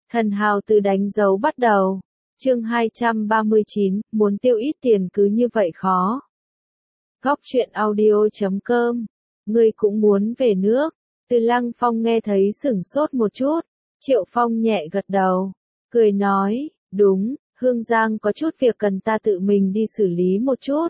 Thần hào từ đánh dấu bắt đầu. Chương 239, muốn tiêu ít tiền cứ như vậy khó. Góc truyện audio.com. Ngươi cũng muốn về nước. Từ Lăng Phong nghe thấy sửng sốt một chút. Triệu Phong nhẹ gật đầu. Cười nói, đúng, Hương Giang có chút việc cần ta tự mình đi xử lý một chút.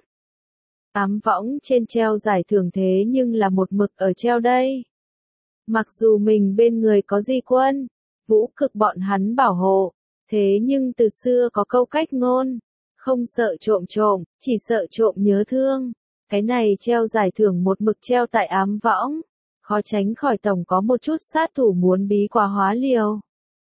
Ám võng trên treo giải thưởng thế nhưng là một mực ở treo đây. Mặc dù mình bên người có Di Quân, Vũ Cực bọn hắn bảo hộ, thế nhưng từ xưa có câu cách ngôn, không sợ trộm trộm, chỉ sợ trộm nhớ thương. Cái này treo giải thưởng một mực treo tại ám võng, khó tránh khỏi tổng có một chút sát thủ muốn bí quá hóa liều.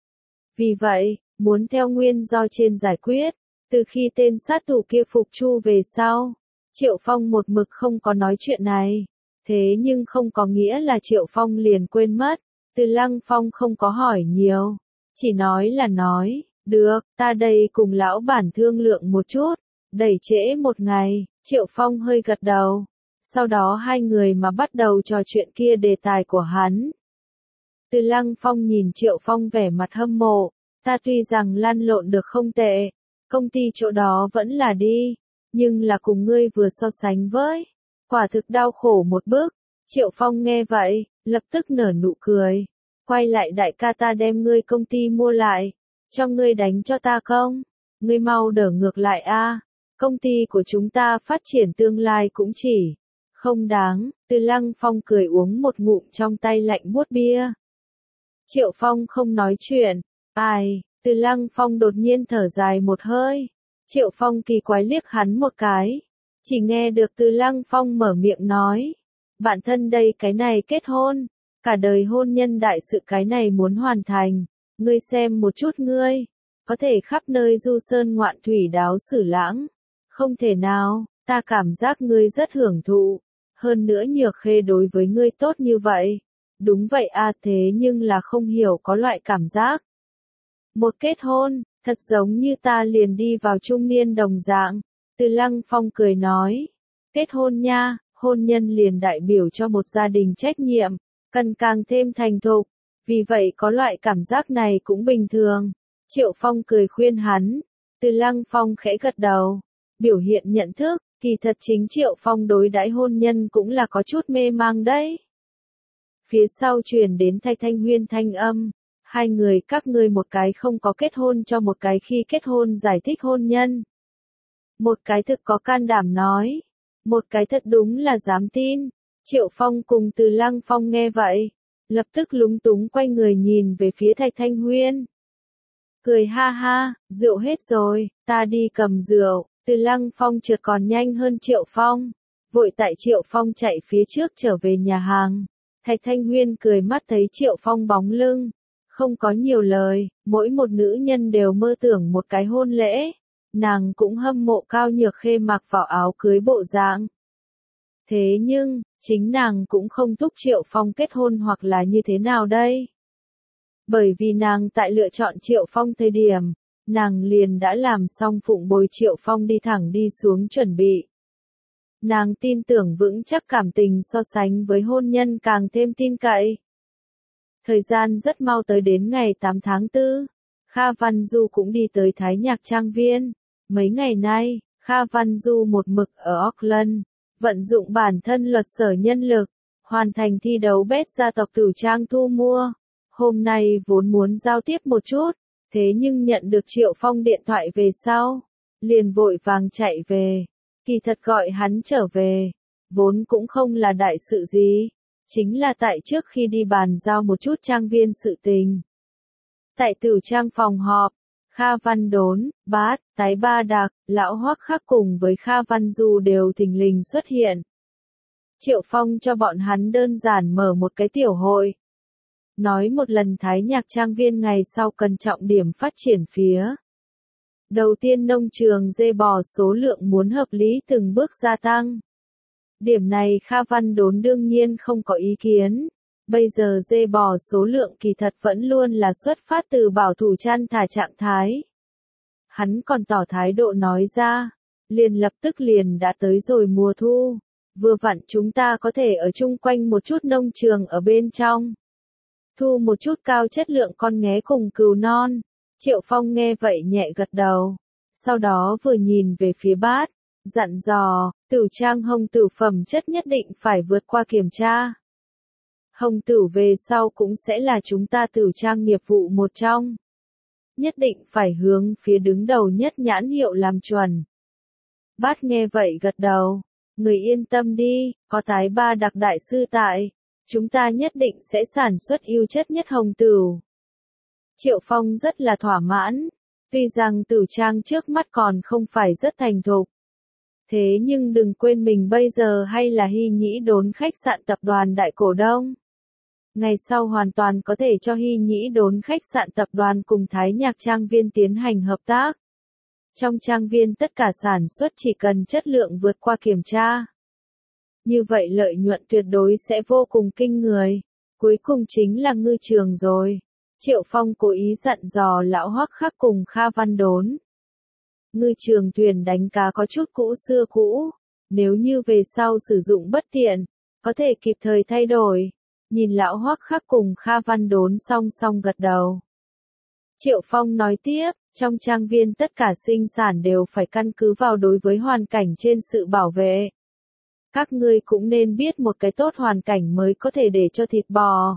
Vì vậy, muốn theo nguyên do trên giải quyết, từ khi tên sát thủ kia phục chu về sau, Triệu Phong một mực không có nói chuyện này. Thế nhưng không có nghĩa là Triệu Phong liền quên mất, Từ Lăng Phong không có hỏi nhiều, chỉ nói là nói, được, ta đây cùng lão bản thương lượng một chút, đẩy trễ một ngày, Triệu Phong hơi gật đầu, sau đó hai người mà bắt đầu trò chuyện kia đề tài của hắn. Từ Lăng Phong nhìn Triệu Phong vẻ mặt hâm mộ, ta tuy rằng lăn lộn được không tệ, công ty chỗ đó vẫn là đi, nhưng là cùng ngươi vừa so sánh với. Quả thực đau khổ một bước. Triệu Phong nghe vậy, lập tức nở nụ cười. Quay lại đại ca, ta đem ngươi công ty mua lại. Cho ngươi đánh cho ta không? Ngươi mau đỡ ngược lại a. Công ty của chúng ta phát triển tương lai cũng chỉ. Không đáng. Từ Lăng Phong cười uống một ngụm trong tay lạnh buốt bia. Triệu Phong không nói chuyện. Ai? Từ Lăng Phong đột nhiên thở dài một hơi. Triệu Phong kỳ quái liếc hắn một cái. Chỉ nghe được Từ Lăng Phong mở miệng nói. Bản thân đây cái này kết hôn. Cả đời hôn nhân đại sự cái này muốn hoàn thành. Ngươi xem một chút ngươi. Có thể khắp nơi du sơn ngoạn thủy đáo sử lãng. Không thể nào, ta cảm giác ngươi rất hưởng thụ. Hơn nữa Nhược Khê đối với ngươi tốt như vậy. Đúng vậy a, thế nhưng là không hiểu có loại cảm giác. Một kết hôn, thật giống như ta liền đi vào trung niên đồng dạng. Từ Lăng Phong cười nói, kết hôn nha, hôn nhân liền đại biểu cho một gia đình trách nhiệm, cần càng thêm thành thục, vì vậy có loại cảm giác này cũng bình thường. Triệu Phong cười khuyên hắn, Từ Lăng Phong khẽ gật đầu, biểu hiện nhận thức, kỳ thật chính Triệu Phong đối đãi hôn nhân cũng là có chút mê mang đấy. Phía sau truyền đến Thanh Huyên thanh âm, hai người các ngươi một cái không có kết hôn cho một cái khi kết hôn giải thích hôn nhân. Một cái thực có can đảm nói, một cái thật đúng là dám tin. Triệu Phong cùng Từ Lăng Phong nghe vậy, lập tức lúng túng quay người nhìn về phía Thanh Huyên. Cười ha ha, rượu hết rồi, ta đi cầm rượu. Từ Lăng Phong trượt còn nhanh hơn Triệu Phong, vội tại Triệu Phong chạy phía trước trở về nhà hàng. Thanh Huyên cười mắt thấy Triệu Phong bóng lưng, không có nhiều lời, mỗi một nữ nhân đều mơ tưởng một cái hôn lễ. Nàng cũng hâm mộ Cao Nhược Khê mặc vào áo cưới bộ dạng. Thế nhưng, chính nàng cũng không thúc Triệu Phong kết hôn hoặc là như thế nào đây? Bởi vì nàng tại lựa chọn Triệu Phong thời điểm, nàng liền đã làm xong phụng bồi Triệu Phong đi thẳng đi xuống chuẩn bị. Nàng tin tưởng vững chắc cảm tình so sánh với hôn nhân càng thêm tin cậy. Thời gian rất mau tới đến ngày 8 tháng 4, Kha Văn Du cũng đi tới Thái Nhạc Trang Viên. Mấy ngày nay, Kha Văn Du một mực ở Auckland, vận dụng bản thân luật sở nhân lực, hoàn thành thi đấu bét gia tộc Tử Trang thu mua. Hôm nay vốn muốn giao tiếp một chút, thế nhưng nhận được Triệu Phong điện thoại về sau, liền vội vàng chạy về. Kỳ thật gọi hắn trở về, vốn cũng không là đại sự gì, chính là tại trước khi đi bàn giao một chút trang viên sự tình. Tại Tử Trang phòng họp, Kha Văn Đốn, Bát, Tái Ba Đạc, Lão Hoắc Khắc cùng với Kha Văn Du đều thình lình xuất hiện. Triệu Phong cho bọn hắn đơn giản mở một cái tiểu hội. Nói một lần Thái Nhạc Trang Viên ngày sau cần trọng điểm phát triển phía. Đầu tiên nông trường dê bò số lượng muốn hợp lý từng bước gia tăng. Điểm này Kha Văn Đốn đương nhiên không có ý kiến. Bây giờ dê bò số lượng kỳ thật vẫn luôn là xuất phát từ bảo thủ chăn thả trạng thái. Hắn còn tỏ thái độ nói ra, liền lập tức liền đã tới rồi mùa thu. Vừa vặn chúng ta có thể ở chung quanh một chút nông trường ở bên trong. thu một chút cao chất lượng con nghé cùng cừu non. Triệu Phong nghe vậy nhẹ gật đầu, sau đó vừa nhìn về phía bát, dặn dò, Tửu Trang hồng tửu phẩm chất nhất định phải vượt qua kiểm tra. Hồng tửu về sau cũng sẽ là chúng ta Tửu Trang nghiệp vụ một trong. Nhất định phải hướng phía đứng đầu nhất nhãn hiệu làm chuẩn. Bát nghe vậy gật đầu, người yên tâm đi, có Tái Ba Đặc đại sư tại, chúng ta nhất định sẽ sản xuất ưu chất nhất hồng tửu. Triệu Phong rất là thỏa mãn, tuy rằng Tửu Trang trước mắt còn không phải rất thành thục. Thế nhưng đừng quên mình bây giờ hay là Hy Nhĩ Đốn khách sạn tập đoàn đại cổ đông. Ngày sau hoàn toàn có thể cho Hy Nhĩ Đốn khách sạn tập đoàn cùng Thái Nhạc Trang Viên tiến hành hợp tác. Trong trang viên tất cả sản xuất chỉ cần chất lượng vượt qua kiểm tra. Như vậy lợi nhuận tuyệt đối sẽ vô cùng kinh người. Cuối cùng chính là ngư trường rồi. Triệu Phong cố ý dặn dò lão Hoắc Khắc cùng Kha Văn Đốn. Ngư trường thuyền đánh cá có chút cũ xưa cũ. Nếu như về sau sử dụng bất tiện, có thể kịp thời thay đổi. Nhìn lão Hoắc Khắc cùng Kha Văn Đốn song song gật đầu. Triệu Phong nói tiếp, trong trang viên tất cả sinh sản đều phải căn cứ vào đối với hoàn cảnh trên sự bảo vệ. Các ngươi cũng nên biết một cái tốt hoàn cảnh mới có thể để cho thịt bò,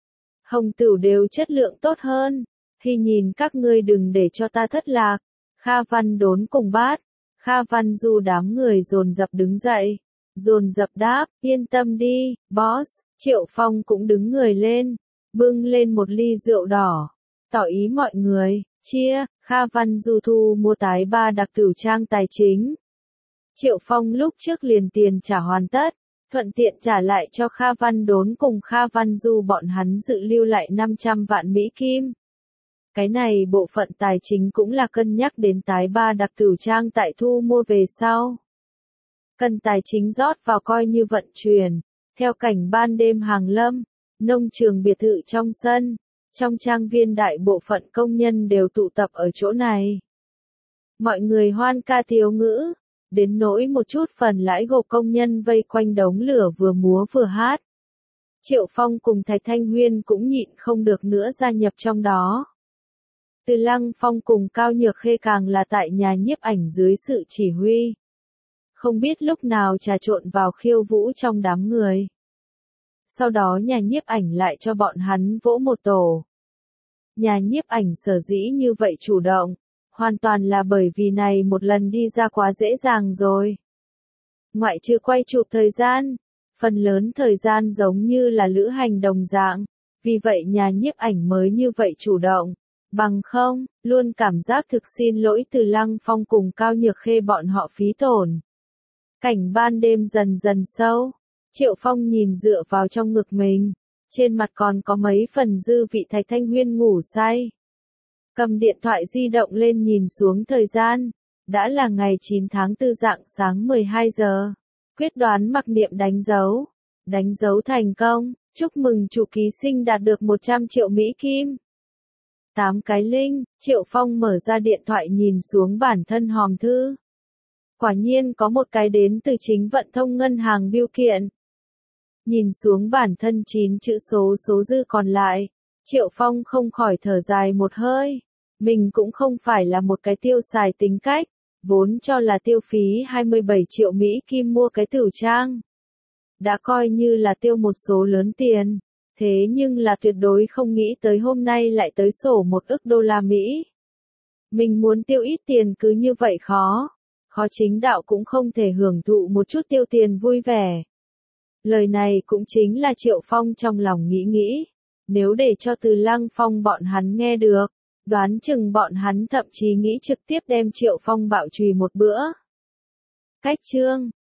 hồng tửu đều chất lượng tốt hơn. Thì nhìn các ngươi đừng để cho ta thất lạc. Kha Văn Đốn cùng Bát, Kha Văn Du đám người dồn dập đứng dậy, dồn dập đáp, yên tâm đi, boss. Triệu Phong cũng đứng người lên, bưng lên một ly rượu đỏ, tỏ ý mọi người, chia. Kha Văn Du thu mua Tái Ba Đặc Tửu Trang tài chính. Triệu Phong lúc trước liền tiền trả hoàn tất, thuận tiện trả lại cho Kha Văn Đốn cùng Kha Văn Du bọn hắn dự lưu lại 500 vạn Mỹ Kim. Cái này bộ phận tài chính cũng là cân nhắc đến Tái Ba Đặc Tửu Trang tại thu mua về sau. Cần tài chính rót vào coi như vận chuyển. Theo cảnh ban đêm hàng lâm, nông trường biệt thự trong sân, trong trang viên đại bộ phận công nhân đều tụ tập ở chỗ này. Mọi người hoan ca tiếu ngữ, đến nỗi một chút phần lãi gộp công nhân vây quanh đống lửa vừa múa vừa hát. Triệu Phong cùng Thạch Thanh Huyên cũng nhịn không được nữa gia nhập trong đó. Từ Lăng Phong cùng Cao Nhược Khê càng là tại nhà nhiếp ảnh dưới sự chỉ huy. Không biết lúc nào trà trộn vào khiêu vũ trong đám người. Sau đó nhà nhiếp ảnh lại cho bọn hắn vỗ một tổ. Nhà nhiếp ảnh sở dĩ như vậy chủ động, hoàn toàn là bởi vì này một lần đi ra quá dễ dàng rồi. Ngoại trừ quay chụp thời gian, phần lớn thời gian giống như là lữ hành đồng dạng, vì vậy nhà nhiếp ảnh mới như vậy chủ động. Bằng không, luôn cảm giác thực xin lỗi Từ Lăng Phong cùng Cao Nhược Khê bọn họ phí tổn. Cảnh ban đêm dần dần sâu, Triệu Phong nhìn dựa vào trong ngực mình, trên mặt còn có mấy phần dư vị. Thạch Thanh Huyên ngủ say. Cầm điện thoại di động lên nhìn xuống thời gian, đã là ngày 9 tháng 4 rạng sáng 12 giờ. Quyết đoán mặc niệm đánh dấu thành công, chúc mừng chủ ký sinh đạt được 100 triệu Mỹ Kim. 8 cái linh, Triệu Phong mở ra điện thoại nhìn xuống bản thân hòm thư. Quả nhiên có một cái đến từ Chính Vận Thông ngân hàng bưu kiện. Nhìn xuống bản thân 9 chữ số dư còn lại, Triệu Phong không khỏi thở dài một hơi. Mình cũng không phải là một cái tiêu xài tính cách, vốn cho là tiêu phí 27 triệu Mỹ Kim mua cái Tửu Trang. Đã coi như là tiêu một số lớn tiền, thế nhưng là tuyệt đối không nghĩ tới hôm nay lại tới sổ 1 ức đô la Mỹ. Mình muốn tiêu ít tiền cứ như vậy khó chính đạo cũng không thể hưởng thụ một chút tiêu tiền vui vẻ. Lời này cũng chính là Triệu Phong trong lòng nghĩ, nếu để cho Từ Lăng Phong bọn hắn nghe được, đoán chừng bọn hắn thậm chí nghĩ trực tiếp đem Triệu Phong bạo chùy một bữa. Cách chương